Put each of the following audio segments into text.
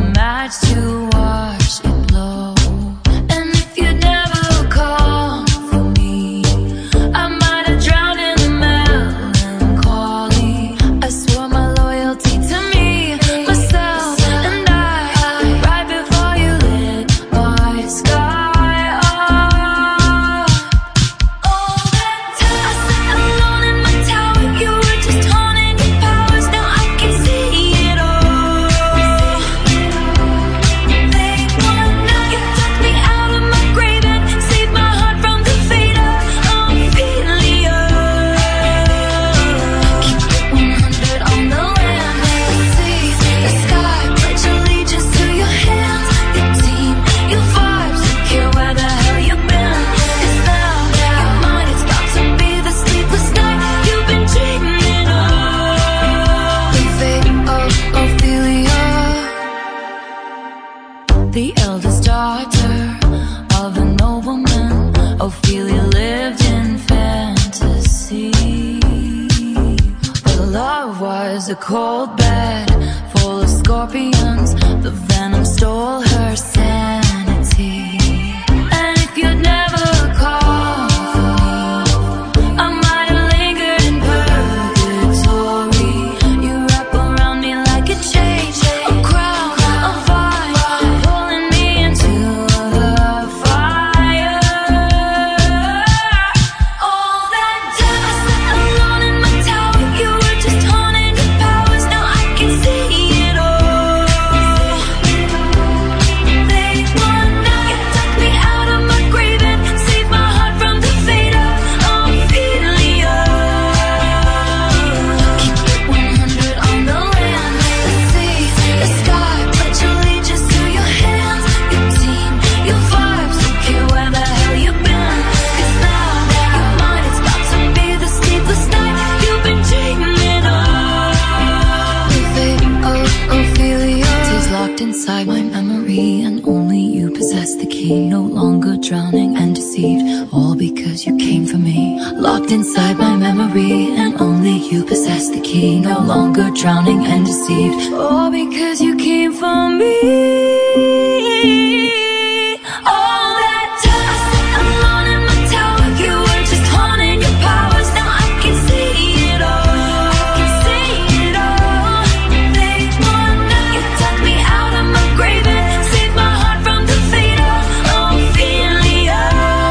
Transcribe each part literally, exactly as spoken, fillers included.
match to watch it blow. And if you'd never call for me, I might have drowned in the melancholy. I swore my loyalty to me, myself, and I, right before you lit my sky up. All that time I sat alone in my tower, you were just haunting your powers. Now I can see it all. Late one night, you took me out of my grave and saved my heart from the fate of Ophelia. Keep it one hundred on the land, the sea, the sky. Pledge allegiance to your hands, your team, your vibes. Don't care where the hell you've been. It's now, your mind, it's got to be the sleepless night you've been dreaming of. The fate of Ophelia, the eldest daughter of a nobleman. Ophelia lived in fantasy, but love was a cold bed full of scorpions. The venom stole her sanity. And if you'd never called for me, I might have lingered in purgatory. You wrap around me like a chain, a crown, a vine, pulling me into the fire. All that time I sat alone in my tower, you were just haunting your powers. Now I can see it all. Late one night, you took me out of my grave and saved my heart from the fate of Ophelia. Keep it one hundred on the land, the sea, the sky. Pledge allegiance to your hands, your team, your vibes. Don't care where the hell you've been. 'Cause now, your mind, it's got to be the sleepless night you've been dreaming of. The fate of Ophelia stays locked inside my memory, and only you possess the key. No longer drowning and deceived, all because you came for me. Locked inside my memory, and only you possess the key. No longer drowning and deceived, all because you came for me. All that time I sat alone in my tower, you were just haunting your powers. Now I can see it all. See it all. Late one night, you took me out of my grave and saved my heart from the fate of Ophelia.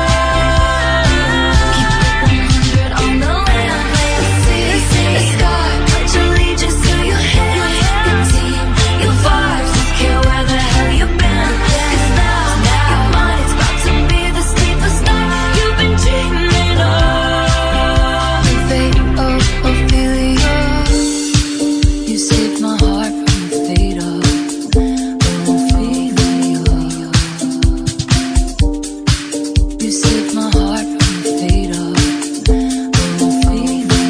Keep it one hundred on the land, the sea, the sky. Pledge allegiance to your hands, your team, your vibes. Don't care where the hell you've been. 'Cause now, your mind, it's got to be the sleepless night you've been dreaming of. The fate of Ophelia, you saved my heart from the fate of Ophelia. You saved my heart from the fate of Ophelia.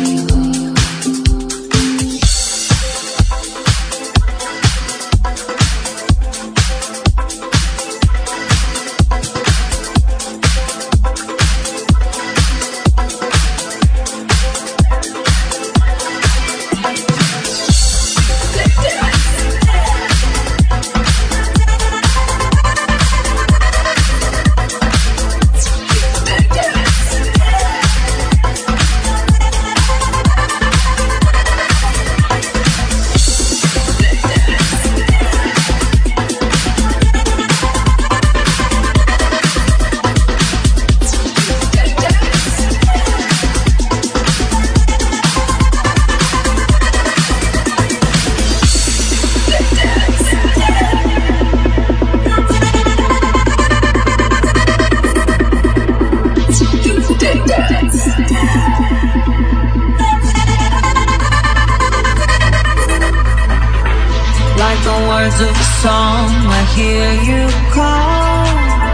Like the words of a song, I hear you call.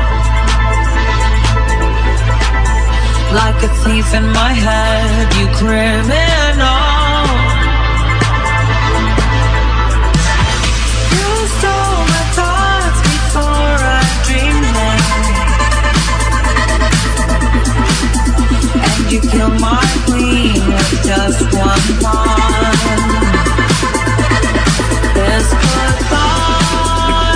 Like a thief in my head, you criminal. You stole my thoughts before I dreamed them, and you killed my queen with just one pawn. This goodbye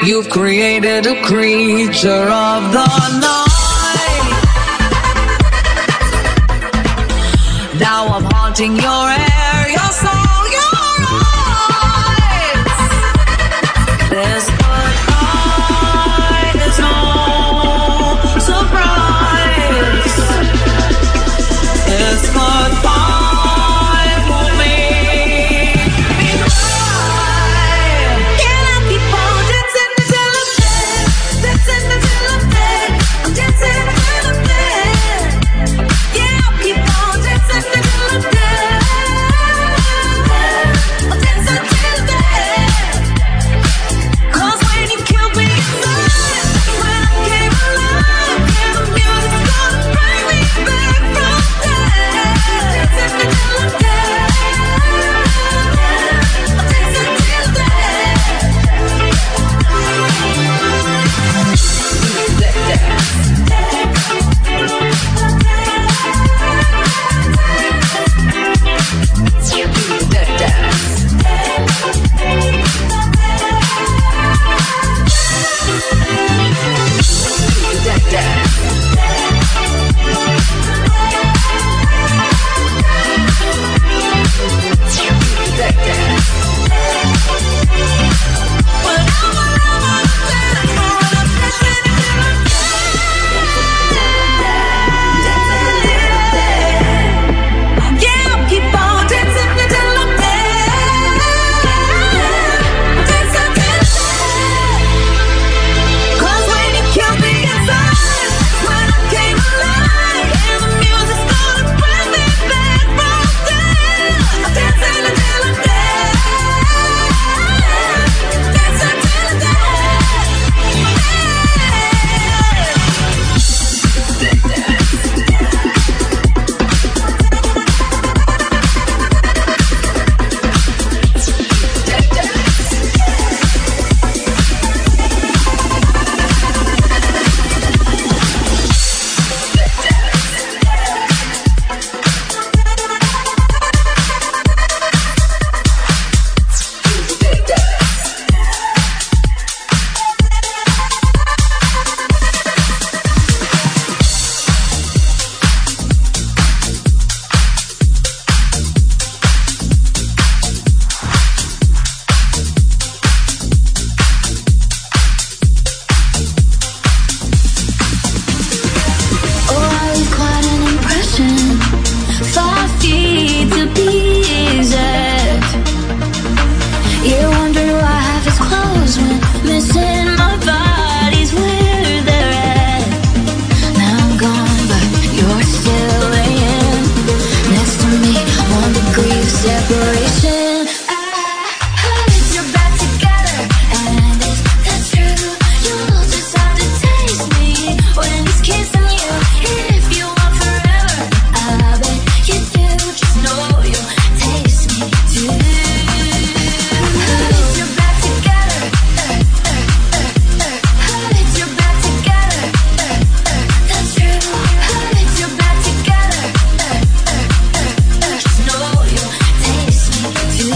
You've created a creature of the night. Now I'm haunting your air, your soul, your eyes. This goodbye is no surprise. This goodbye will make me cry. Can I keep on dancing until I'm dead? Dancing until I'm dead. I'm dancing until I'm dead. Yeah, I'll keep on dancing until I'm dead. I'll dance until I'm dead. 'Cause when you killed me inside, when I came alive, yeah, the music's gonna bring me back from dead. Dancing until I'm dead. I'll dance until I'm dead. That dance. That dance. That dance. That dance. When I'm around, I'm dancing, when I'm dancing until I'm dead. Yeah, I'll keep on dancing until I'm dead. Dance until I'm dead. 'Cause when you killed me inside, when I came alive, and the music's gonna bring me back from dead. I'm dancing until I'm dead. Dance until I'm Oh, I leave quite an impression. Five feet to be exact. You're wondering why half is closed when missing my body's where they're at. Now I'm gone, but you're still laying next to me. One degree of separation. I heard you're back together, and if that's true, you'll just have to taste me when he's kissing you. If you want forever, I bet you do. Just know you'll taste me too. Heard you're back together, uh, uh, uh, uh. Heard you're back together, uh, uh, that's true. Heard you're back together, uh, uh, uh, uh. Just know you'll taste me too.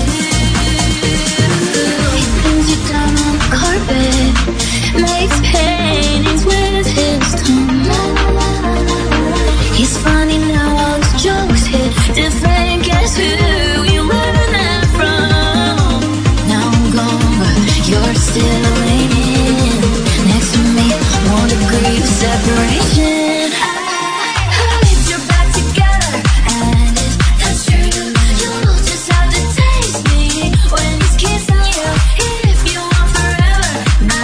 He spins you down on the carpet, makes paintings with his tongue. He's funny now, all his jokes hit different. Guess who you learned that from? Now I'm gone, but you're still laying next to me. One degree of separation. I heard you're back together, and if that's true, you'll just have to taste me when he's kissing you. If you want forever, I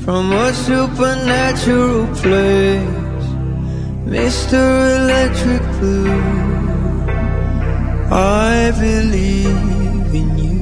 from a supernatural place, Mister Electric Blue, I believe in you.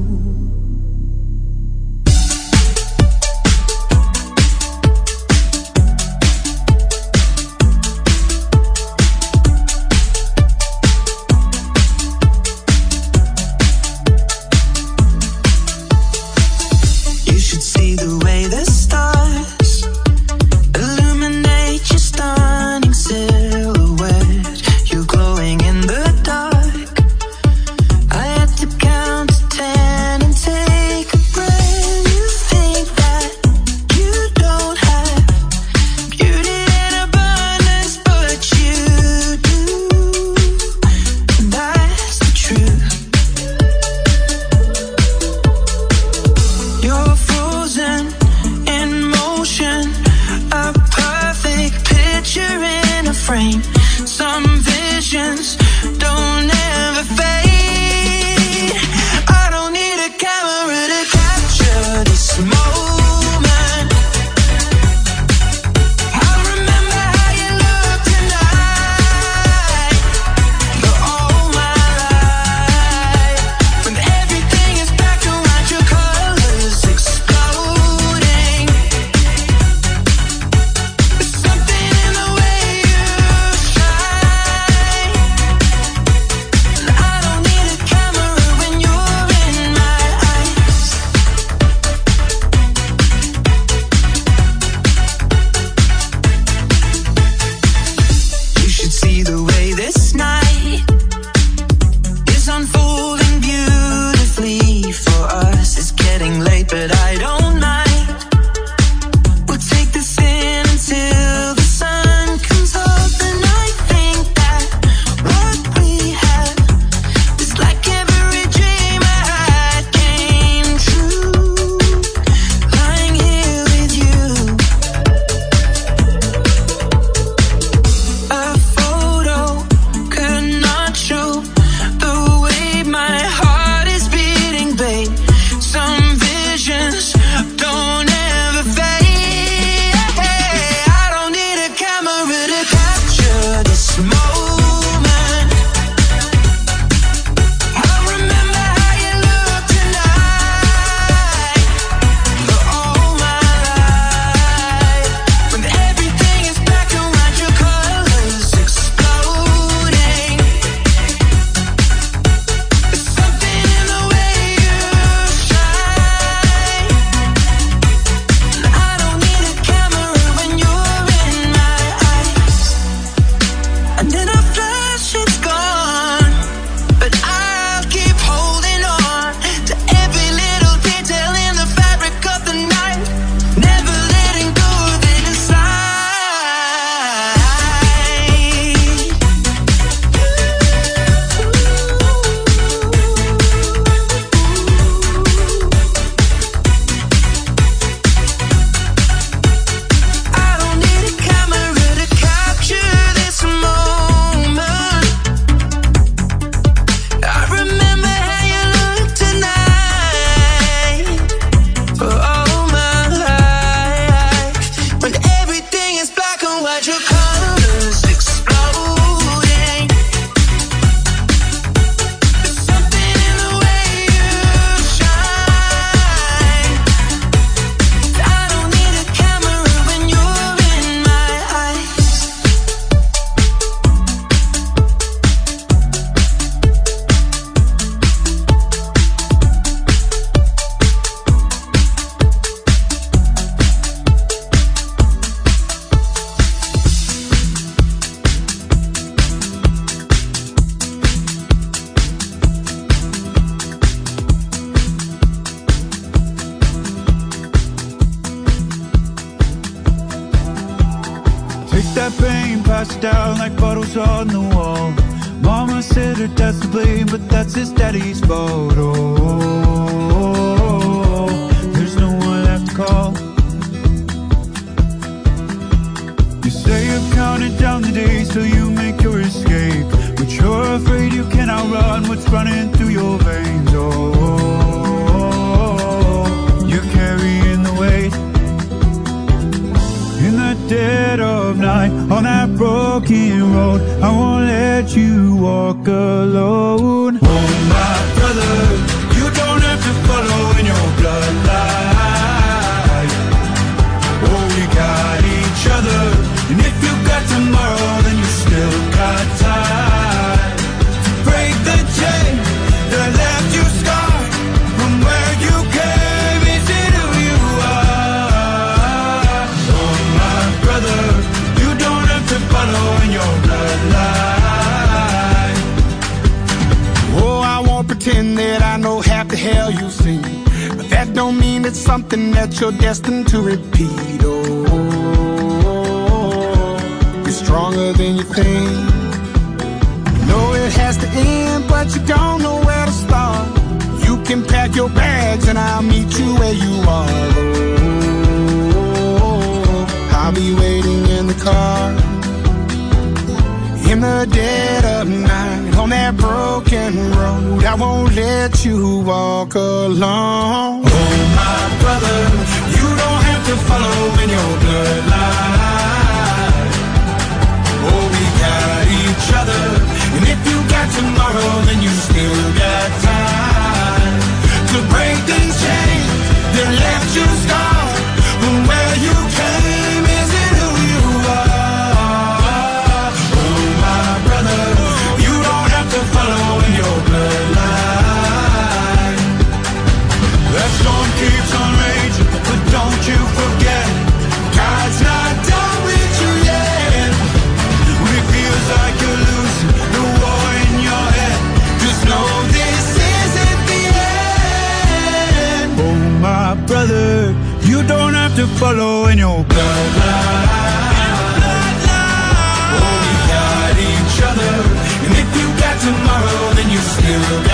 that pain, pass it down like bottles on the wall. Mama said her dad's to blame, but that's his daddy's fault. Oh, there's no one left to call. You say you've counted down the days till you make your escape, but you're afraid you cannot run what's running through your veins. Oh, you're carrying the weight night on that broken road. I won't let you walk alone. Oh my brother, you don't have to follow in your bloodline. Oh, we got each other, and if you got tomorrow, then you still got time to break the chain that left you scarred from where you came. Is it who you are? Oh my brother, you don't have to follow in your bloodline. Oh, I won't pretend that I know half the hell you've seen, but that don't mean it's something that you're destined to repeat. Oh, you're stronger than you think. Know it has to end, but you don't know where to start. You can pack your bags and I'll meet you where you are. Oh, I'll be waiting in the car in the dead of night on that broken road. I won't let you walk alone. Oh my brother, you don't have to follow in your bloodline. Oh, we got each other, and if you got tomorrow, then you still got time to break these chains that left you scarred from where you came. Is it who you are? Oh my brother, you don't have to follow in your bloodline. That storm keeps on raging, but don't you forget, God's not done with you yet. When it feels like you're losing the war in your head, just know this isn't the end. Oh my brother, you don't have to follow in your bloodline. Oh, we got each other, and if you got tomorrow, then you still